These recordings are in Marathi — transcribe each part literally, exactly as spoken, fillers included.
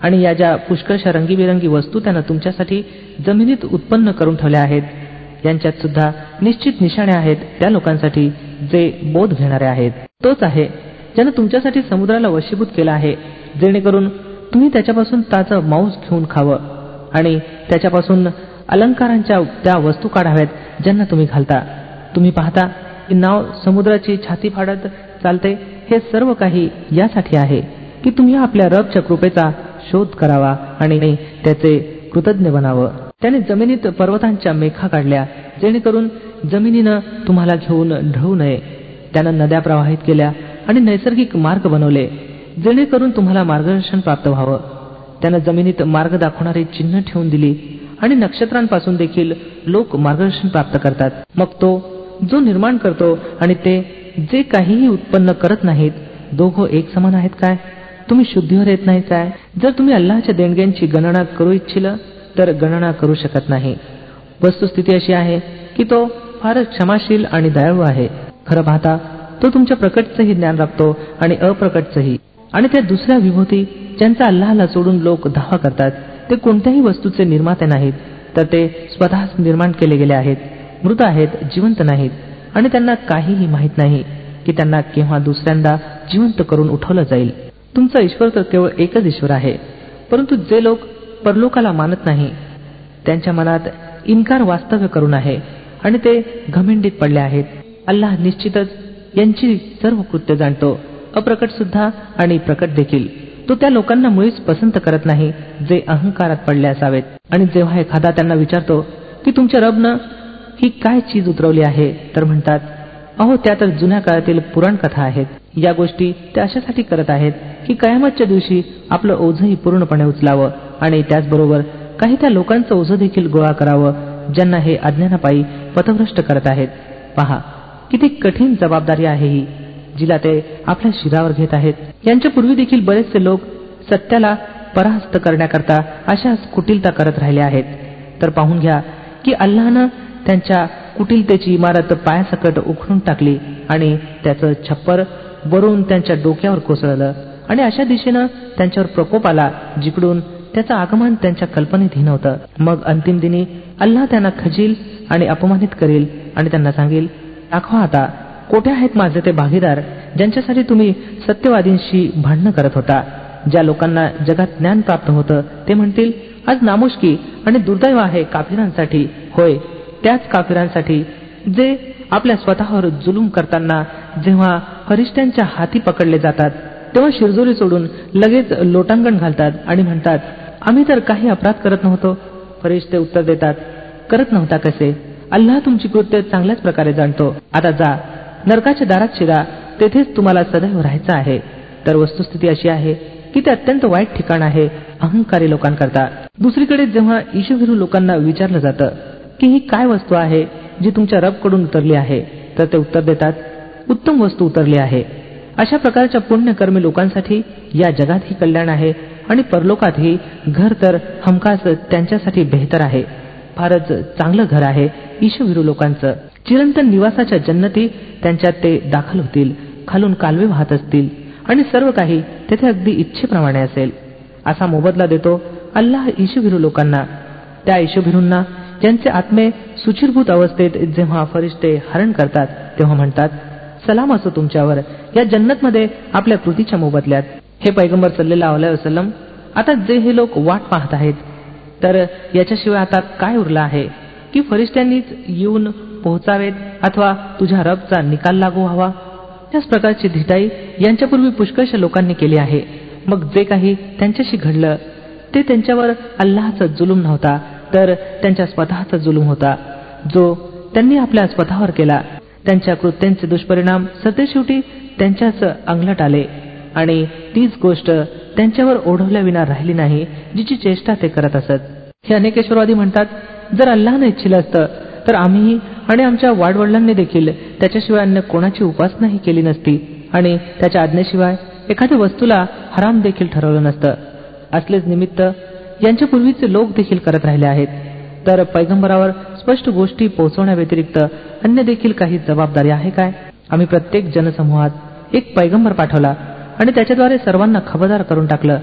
आणि या ज्या पुष्कळशा रंगीबिरंगी वस्तू त्यानं तुमच्यासाठी जमिनीत उत्पन्न करून ठेवल्या आहेत, यांच्यात सुद्धा निश्चित निशाणे आहेत त्या लोकांसाठी जे बोध घेणारे आहेत. तोच आहे ज्यानं तुमच्यासाठी समुद्राला वशीभूत केला आहे, जेणेकरून तुम्ही त्याच्यापासून ताजं मांस घेऊन खावं आणि त्याच्यापासून अलंकारांच्या त्या वस्तू काढाव्यात ज्यांना तुम्ही घालता. तुम्ही पाहता की नाव समुद्राची छाती फाडत चालते. हे सर्व काही यासाठी आहे की तुम्ही आपल्या रबच्या कृपेचा शोध करावा आणि त्याचे कृतज्ञ बनावं. त्याने जमिनीत पर्वतांच्या मेखा काढल्या जेणेकरून जमिनीनं तुम्हाला घेऊन ढळू नये. त्यानं नद्या प्रवाहित केल्या आणि नैसर्गिक मार्ग बनवले जेणेकरून तुम्हाला मार्गदर्शन प्राप्त व्हावं. त्यानं जमिनीत मार्ग दाखवणारी चिन्ह ठेवून दिली आणि नक्षत्रांपासून देखील लोक मार्गदर्शन प्राप्त करतात. मग तो जो निर्माण करतो आणि ते जे काहीही उत्पन्न करत नाहीत, दोघं एक समान आहेत काय? तुम्ही शुद्धीवर येत नाही काय? जर तुम्ही अल्लाहच्या देणग्यांची गणना करू इच्छिल तर गणना करू शकत नाही. वस्तुस्थिती अशी आहे की तो फारच क्षमाशील आणि दयाळू आहे. खरं पाहता तो तुमच्या प्रकटचंही ज्ञान राखतो आणि अप्रकटचंही. आणि त्या दुसऱ्या विभूती ज्यांचा अल्लाहला सोडून लोक दावा करतात, ते कोणत्याही वस्तूचे निर्माते नाहीत, तर ते स्वतःच निर्माण केले गेले आहेत, मृत आहेत, जिवंत नाहीत. आणि त्यांना काहीही माहीत नाही की त्यांना केव्हा दुसऱ्यांदा जिवंत करून उठवलं जाईल. तुमचा ईश्वर तर केवळ एकच ईश्वर आहे. परंतु जे लोक परलोकाला मानत नाही त्यांच्या मनात इन्कार वास्तव्य करून आहे आणि ते घमेंडीत पडले आहेत. अल्लाह निश्चितच यांची सर्व कृत्य जाणतो, अप्रकट सुद्धा आणि प्रकट देखील. तो त्या लोकांना मुळीच पसंत करत नाही जे अहंकारात पडले असावेत. आणि जेव्हा एखादा त्यांना विचारतो की तुमच्या रबनं ही काय चीज उतरवली आहे, तर म्हणतात, अहो त्या तर जुन्या काळातील पुराण कथा आहेत. या गोष्टी ते अशासाठी करत आहेत की कयामतच्या दिवशी आपलं ओझंही पूर्णपणे उचलावं आणि त्याचबरोबर काही त्या लोकांचं ओझं देखील गोळा करावं ज्यांना हे अज्ञानापायी पथभ्रष्ट करत आहेत. पहा किती कठीण जबाबदारी आहे ही, जिला ते आपल्या शिरावर घेत आहेत. यांच्या पूर्वी देखील बरेचसे लोक सत्याला पराहस्त करण्याकरता अशाच कुटिलता करत राहिले आहेत. तर पाहून घ्या की अल्लाहनं त्यांच्या कुटिलतेची इमारत पायासकट उखडून टाकली आणि त्याचं छप्पर वरून त्यांच्या डोक्यावर कोसळलं आणि अशा दिशेनं त्यांच्यावर प्रकोप आला जिकडून त्याचं आगमन त्यांच्या कल्पनेतही नव्हतं. मग अंतिम दिनी अल्लाह त्यांना खजील आणि अपमानित करेल आणि त्यांना सांगेल, दाखवा आता कोठे आहेत माझे ते भागीदार ज्यांच्यासाठी तुम्ही सत्यवादींशी भांडणं करत होता. ज्या लोकांना जगात ज्ञान प्राप्त होतं ते म्हणतील, आज नामुष्की आणि दुर्दैव आहे काफिरांसाठी, होय त्याच काफिरांसाठी जे आपल्या स्वतःवर जुलूम करताना जेव्हा फरिश्त्यांच्या हाती पकडले जातात तेव्हा शिरजोरी सोडून लगेच लोटांगण घालतात आणि म्हणतात, आम्ही तर काही अपराध करत नव्हतो. फरिश्ते उत्तर देतात, करत नव्हता कसे? अल्लाह तुमची कृत्य चांगल्याच प्रकारे जाणतो. आता जा नरकाच्या दारात शिरा, तेथेच तुम्हाला सदैव राहायचं आहे. तर वस्तुस्थिती अशी आहे की ते अत्यंत वाईट ठिकाण आहे अहंकारी लोकांकरता. दुसरीकडे जेव्हा ईशभिरू लोकांना विचारलं जातं की ही काय वस्तू आहे जी तुमच्या रबकडून उतरली आहे, तर ते उत्तर देतात, उत्तम वस्तू उतरली आहे. अशा प्रकारच्या पुण्यकर्मी लोकांसाठी या जगातही कल्याण आहे आणि परलोकातही घर तर हमखास त्यांच्यासाठी बेहतर आहे. फारच चांगलं घर आहे ईशभिरू लोकांचं. चिरंतन निवासाच्या जन्नती त्यांच्यात ते दाखल होतील. खालून कालवे वाहत असतील आणि सर्व काही तेथे अगदी इच्छेप्रमाणे असेल. असा मोबदला देतो अल्लाह ईशभिरू लोकांना. त्या ईशभिरूंना ज्यांचे आत्मे सुचिरभूत अवस्थेत जेव्हा फरिश्ते हरण करतात तेव्हा म्हणतात, सलाम असो तुमच्यावर या जन्नतमध्ये आपल्या कृतीच्या मोबदल्यात. हे पैगंबर सल्लल्लाहु अलैहि वसल्लम, आता जे हे लोक वाट पाहत आहेत, तर याच्याशिवाय आता काय उरलं आहे की फरिश्त्यांनीच येऊन पोहोचावेत अथवा तुझ्या रबचा निकाल लागू व्हावा? त्याच प्रकारची धिटाई यांच्यापूर्वी पुष्कळशा लोकांनी केली आहे. मग जे काही त्यांच्याशी घडलं ते त्यांच्यावर अल्लाहचा जुलूम नव्हता, तर त्यांच्या स्वतःचा जुलूम होता जो त्यांनी आपल्या स्वतःवर केला. त्यांच्या कृत्यांचे दुष्परिणाम सरतेशेवटी त्यांच्याच अंगलट आले आणि तीच गोष्ट त्यांच्यावर ओढवल्याविना राहिली नाही जिची चेष्टा ते करत असत. हे अनेकेश्वरवादी म्हणतात, जर अल्लाहने इच्छिलं असतं तर आम्हीही आणि आमच्या वाडवडिलांनी देखील त्याच्याशिवाय अन्य कोणाची उपासनाही केली नसती आणि त्याच्या आज्ञेशिवाय एखाद्या वस्तूला हराम देखील ठरवलं नसतं. असलेच निमित्त यांच्या पूर्वीचे लोक देखील करत राहिले आहेत. तर पैगंबरावर स्पष्ट गोष्टी पोहोचवण्याव्यतिरिक्त अन्य देखील काही जबाबदारी आहे काय? आम्ही प्रत्येक जनसमूहात एक पैगंबर पाठवला आणि त्याच्याद्वारे सर्वांना खबरदार करून टाकलं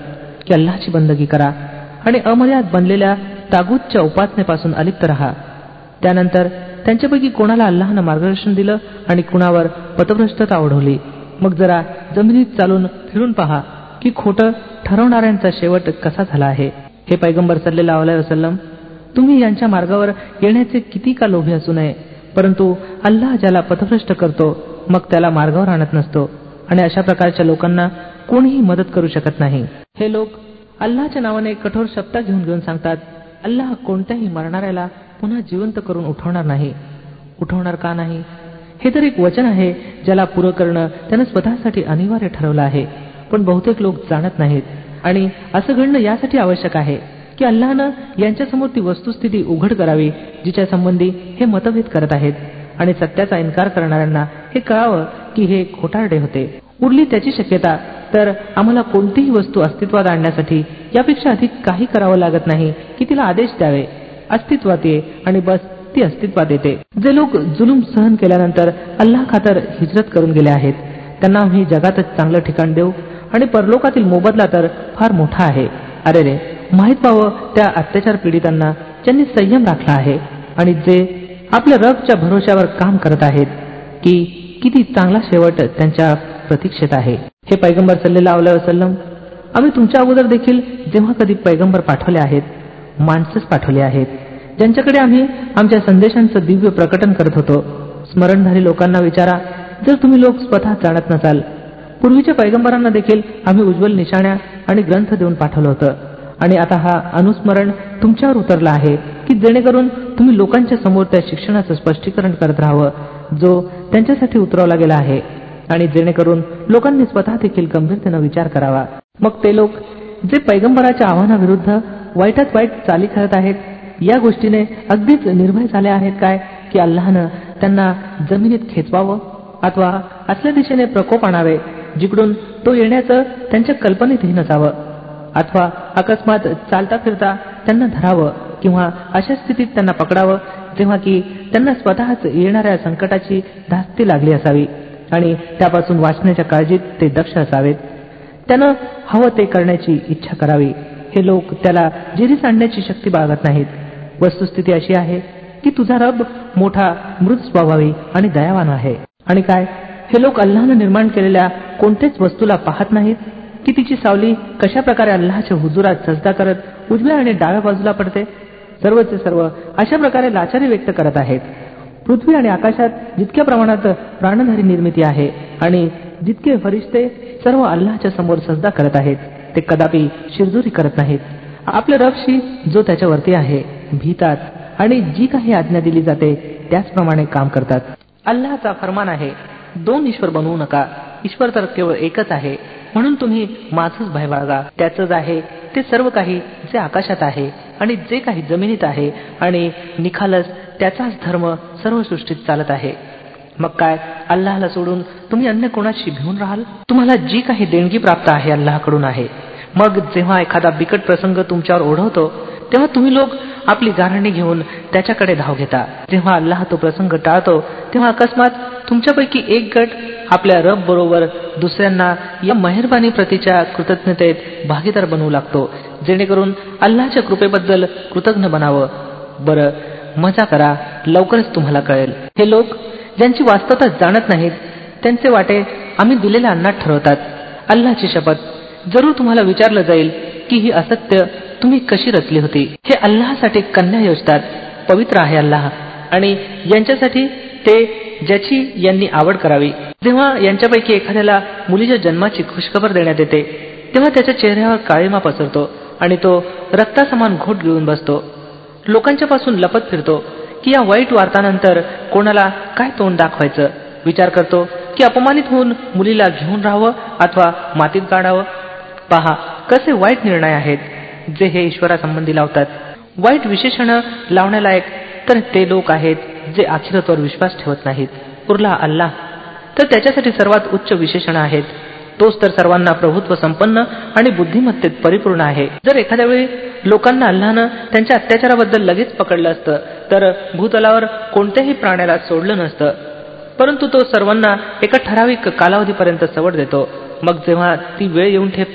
की अल्लाहची बंदगी करा आणि अमर्याद बनलेल्या तागूतच्या उपासनेपासून अलिप्त राहा. त्यानंतर त्यांच्यापैकी कोणाला अल्लाहनं मार्गदर्शन दिलं आणि कुणावर पथभ्रष्टता ओढवली. मग जरा जमिनीत चालून फिरून पहा की खोटं ठरवणाऱ्यांचा शेवट कसा झाला आहे. हे पैगंबर सल्लल्लाहु अलैहि वसल्लम, तुम्ही यांच्या मार्गावर येण्याचे किती का लोभी असू नये, परंतु अल्लाह ज्याला पथभ्रष्ट करतो मग त्याला मार्गावर आणत नसतो आणि अशा प्रकारच्या लोकांना कोणीही मदत करू शकत नाही. हे लोक अल्लाहच्या नावाने कठोर शपथा घेऊन घेऊन सांगतात, अल्लाह कोणत्याही मरणाऱ्याला पुन्हा जिवंत करून उठवणार नाही. उठवणार का नाही? हे तर एक वचन आहे ज्याला पुरं करणं त्यानं स्वतःसाठी अनिवार्य ठरवलं आहे. पण बहुतेक लोक जाणत नाहीत आणि असं घडणं यासाठी आवश्यक आहे की अल्लाहनं यांच्यासमोर ती वस्तुस्थिती उघड करावी जिच्या संबंधी हे मतभेद करत आहेत आणि सत्याचा इन्कार करणाऱ्यांना हे कळावं की हे खोटारडे होते. उरली त्याची शक्यता तर आम्हाला कोणतीही वस्तू अस्तित्वात आणण्यासाठी यापेक्षा अधिक काही करावं लागत नाही की तिला आदेश द्यावे, अस्तित्वात ये आणि बस ती अस्तित्वात येते. जे लोक जुलूम सहन केल्यानंतर अल्लाह खातर हिजरत करून गेले आहेत त्यांना आम्ही जगातच चांगलं ठिकाण देऊ आणि परलोकातील मोबदला तर फार मोठा आहे. अरे रे, माहीत व्हावं त्या अत्याचार पीडितांना ज्यांनी संयम राखला आहे आणि जे आपल्या रबच्या भरोश्यावर काम करत आहेत की किती चांगला शेवट त्यांच्या प्रतीक्षेत आहे. हे पैगंबर सल्लल्लाहु अलैहि वसल्लम, आम्ही तुमच्या अगोदर देखील जेव्हा कधी पैगंबर पाठवले आहेत माणसंच पाठवले आहेत ज्यांच्याकडे आम्ही आमच्या संदेशांचं दिव्य प्रकटन करत होतो. स्मरणधारी लोकांना विचारा, जर तुम्ही लोक स्वतः जाणत नसाल, पूर्वीच्या पैगंबरांना देखील आम्ही उज्ज्वल निशाण्या आणि ग्रंथ देऊन पाठवलं होतं आणि आता हा अनुस्मरण तुमच्यावर उतरला आहे की जेणेकरून तुम्ही लोकांच्या समोर त्या शिक्षणाचं स्पष्टीकरण करत राहावं जो त्यांच्यासाठी उतरवला गेला आहे आणि जेणेकरून लोकांनी स्वतः देखील गंभीरतेनं विचार करावा. मग ते लोक जे पैगंबराच्या आव्हानाविरुद्ध वाईटात वाईट चाली खेळत आहेत या गोष्टीने अगदीच निर्भय झाले आहेत काय की अल्लाहनं त्यांना जमिनीत खेचवावं अथवा असल्या दिशेने प्रकोप आणावे जिकडून तो येण्याचं त्यांच्या कल्पनेतही नसावं, अथवा अकस्मात चालता फिरता त्यांना धरावं किंवा अशा स्थितीत त्यांना पकडावं जेव्हा की त्यांना स्वतःच येणाऱ्या संकटाची धास्ती लागली असावी आणि त्यापासून वाचण्याच्या काळजीत ते दक्ष असावेत. त्यानं हवं ते करण्याची इच्छा करावी. हे लोक त्याला जिरीस आणण्याची शक्ती बाळगत नाहीत. वस्तुस्थिती अशी आहे की तुझा रब मोठा मृद स्वभावी आणि दयावान आहे. आणि काय, हे लोक अल्लाहनं निर्माण केलेल्या कोणत्याच वस्तूला पाहत नाहीत की तिची सावली कशा प्रकारे अल्लाहच्या हुजुरात सजदा करत उजव्या आणि डाव्या बाजूला पडते. सर्वचे सर्व अशा प्रकारे लाचारी व्यक्त करत आहेत. पृथ्वी आणि आकाशात जितक्या प्रमाणात प्राणधारी निर्मिती आहे आणि जितके फरिश्ते सर्व अल्लाहच्या समोर सजदा करत आहेत ते कदापि शिरजोरी करत नाहीत. आपल्या रबशी जो त्याच्यावरती आहे भीतात आणि जी काही आज्ञा दिली जाते त्याचप्रमाणे काम करतात. अल्लाहचा फरमान आहे, दोन ईश्वर बनवू नका, ईश्वर तर केवळ एकच आहे, म्हणून तुम्ही माझंच भय बाळगा. त्याचंच आहे ते सर्व काही जे आकाशात आहे आणि जे काही जमिनीत आहे आणि निखालस त्याचाच धर्म सर्व सृष्टीत चालत आहे. मग काय, अल्लाहला सोडून तुम्ही अन्य कोणाशी भिवून राहाल? तुम्हाला जी काही देणगी प्राप्त आहे अल्लाहकडून आहे. मग जेव्हा एखादा बिकट प्रसंग तुमच्यावर ओढवतो तेव्हा तुम्ही लोक आपली गाऱ्हाणे घेऊन त्याच्याकडे धाव घेता. जेव्हा अल्लाह तो प्रसंग टाळतो तेव्हा अकस्मात तुमच्यापैकी एक गट आपल्या रब बरोबर दुसऱ्यांना या मेहरबानी प्रतीच्या कृतज्ञतेत भागीदार बनवू लागतो जेणेकरून अल्लाहच्या कृपेबद्दल कृतज्ञ बनावं. बरं, मजा करा, लवकरच तुम्हाला कळेल. हे लोक ज्यांची वास्तवता जाणत नाहीत त्यांचे वाटे आम्ही दिलेल्या अन्नात ठरवतात. अल्लाहची शपथ, जरूर तुम्हाला विचारलं जाईल की ही असत्य तुम्ही कशी रचली होती. हे अल्लाहसाठी कन्या योजतात. पवित्र आहे अल्लाह आणि यांच्यासाठी ते ज्याची यांनी आवड करावी. जेव्हा यांच्यापैकी एखाद्याला मुलीच्या जन्माची खुशखबर देण्यात येते तेव्हा त्याच्या चेहऱ्यावर काळिमा पसरतो आणि तो रक्तासमान घोट गिळून बसतो. लोकांच्या पासून लपत फिरतो की या वाईट वार्तानंतर कोणाला काय तोंड दाखवायचं. विचार करतो की अपमानित होऊन मुलीला घेऊन राहावं अथवा मातीत काढावं. पहा कसे वाईट निर्णय आहेत जे हे ईश्वरासंबंधी लावतात. वाईट विशेषण लावण्यालायक तर ते लोक आहेत जे आखिरतवर विश्वास ठेवत नाहीत. उरला अल्लाह तर त्याच्यासाठी सर्वात उच्च विशेषण आहेत. तोच तर सर्वांना प्रभुत्व संपन्न आणि बुद्धिमत्तेत परिपूर्ण आहे. जर एखाद्या वेळी लोकांना अल्लाहनं त्यांच्या अत्याचाराबद्दल लगेच पकडलं असतं तर भूतलावर कोणत्याही प्राण्याला सोडलं नसतं, परंतु तो सर्वांना एका ठराविक कालावधीपर्यंत सवड देतो. मग जेव्हा ती वेळ येऊन ठेपते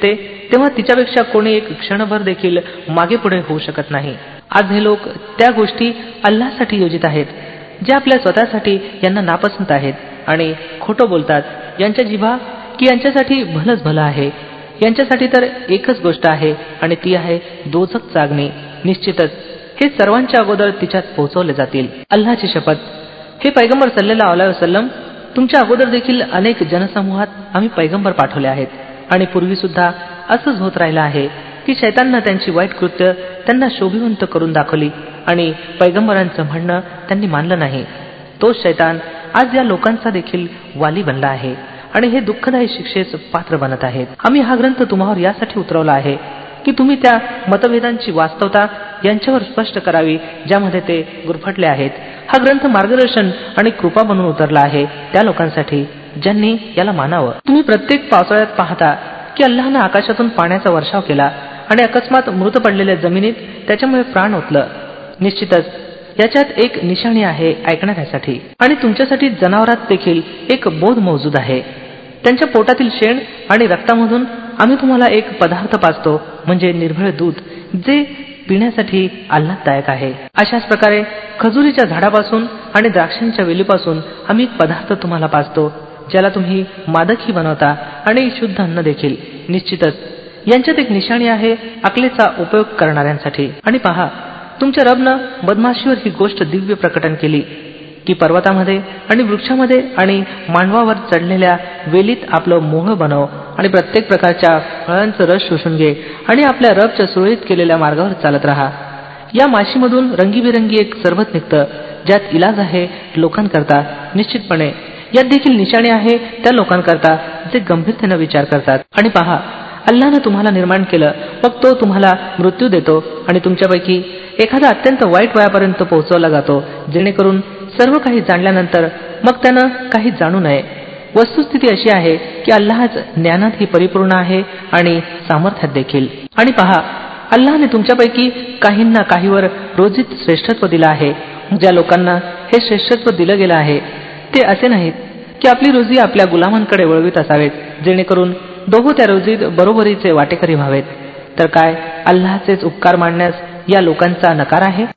तेव्हा तिच्यापेक्षा कोणी एक क्षणभर देखील मागे पुढे होऊ शकत नाही. आज हे लोक त्या गोष्टी अल्लाहसाठी योजित आहेत जे आपल्या स्वतःसाठी यांना नापसंत आहेत आणि खोटं बोलतात. यांच्या जिभा की यांच्यासाठी भलंच भलं आहे. यांच्यासाठी तर एकच गोष्ट आहे आणि ती आहे दोझख चागणे. निश्चितच हे सर्वांच्या अगोदर तिच्यात पोहोचवले जातील. अल्लाहची शपथ, हे पैगंबर सल्लल्लाहु अलैहि वसल्लम, तुमच्या अगोदर देखील अनेक जनसमूहात आम्ही पैगंबर पाठवले आहेत आणि पूर्वी सुद्धा असंच होत राहिलं आहे की शैताननं त्यांची वाईट कृत्य त्यांना शोभिवंत करून दाखवली आणि पैगंबरांचं म्हणणं त्यांनी मानलं नाही. तो शैतान आज या लोकांचा देखील वाली बनला आहे आणि हे दुःखदायी शिक्षेस पात्र बनत आहेत. आम्ही हा ग्रंथ तुम्हावर यासाठी उतरवला आहे की तुम्ही त्या मतभेदांची वास्तवता यांच्यावर स्पष्ट करावी ज्यामध्ये ते गुरफटले आहेत. हा ग्रंथ मार्गदर्शन आणि कृपा बनून उतरला आहे त्या लोकांसाठी ज्यांनी याला मानावं. तुम्ही प्रत्येक पावसाळ्यात पाहता की अल्लाहनं आकाशातून पाण्याचा वर्षाव केला आणि अकस्मात मृत पडलेल्या जमिनीत त्याच्यामुळे प्राण ओतलं. निश्चितच याच्यात एक निशाणी आहे ऐकणाऱ्यासाठी आणि तुमच्यासाठी जनावरात देखील एक बोध मौजूद आहे. त्यांच्या पोटातील शेण आणि रक्तामधून आम्ही तुम्हाला एक पदार्थ पाजतो म्हणजे निर्भळ दूध जे पिण्यासाठी आल्हाददायक आहे. अशाच प्रकारे खजुरीच्या झाडापासून आणि द्राक्षांच्या वेलीपासून आम्ही एक पदार्थ तुम्हाला पाजतो ज्याला तुम्ही मादकही बनवता आणि शुद्ध अन्न देखील. निश्चितच यांच्यात एक निशाणी आहे अकलेचा उपयोग करणाऱ्यांसाठी. आणि पहा, तुमच्या रबनं बदमाशीवर ही गोष्ट दिव्य प्रकटन केली की पर्वतामध्ये आणि वृक्षामध्ये आणि मांडवावर चढलेल्या वेलीत आपलं मोहळं बनव आणि प्रत्येक प्रकारच्या फळांचं रस शोषून घे आणि आपल्या रबच्या सुरळीत केलेल्या मार्गावर चालत राहा. या माशीमधून रंगीबेरंगी एक सरबत निघतं ज्यात इलाज आहे लोकांकरता. निश्चितपणे यात देखील निशाणी आहे त्या लोकांकरता जे गंभीरतेनं विचार करतात. आणि पहा, अल्लाहनं तुम्हाला निर्माण केलं, मग तो तुम्हाला मृत्यू देतो आणि तुमच्यापैकी एखादा अत्यंत वाईट वयापर्यंत पोहोचवला जातो जेणेकरून सर्व काही जाणल्यानंतर मग त्यानं काही जाणू नये. वस्तुस्थिती अशी आहे की अल्लाहच ज्ञानातही परिपूर्ण आहे आणि सामर्थ्यात देखील. आणि पहा, अल्लाहने तुमच्यापैकी काहींना काहीवर रोजीत श्रेष्ठत्व दिलं आहे. ज्या लोकांना हे श्रेष्ठत्व दिलं गेलं आहे ते असे नाहीत की आपली रोजी आपल्या गुलामांकडे वळवीत असावेत जेणेकरून दोघं त्या रोजीत बरोबरीचे वाटेकरी व्हावेत. तर काय अल्लाहचेच उपकार मानण्यास या लोकांचा नकार आहे?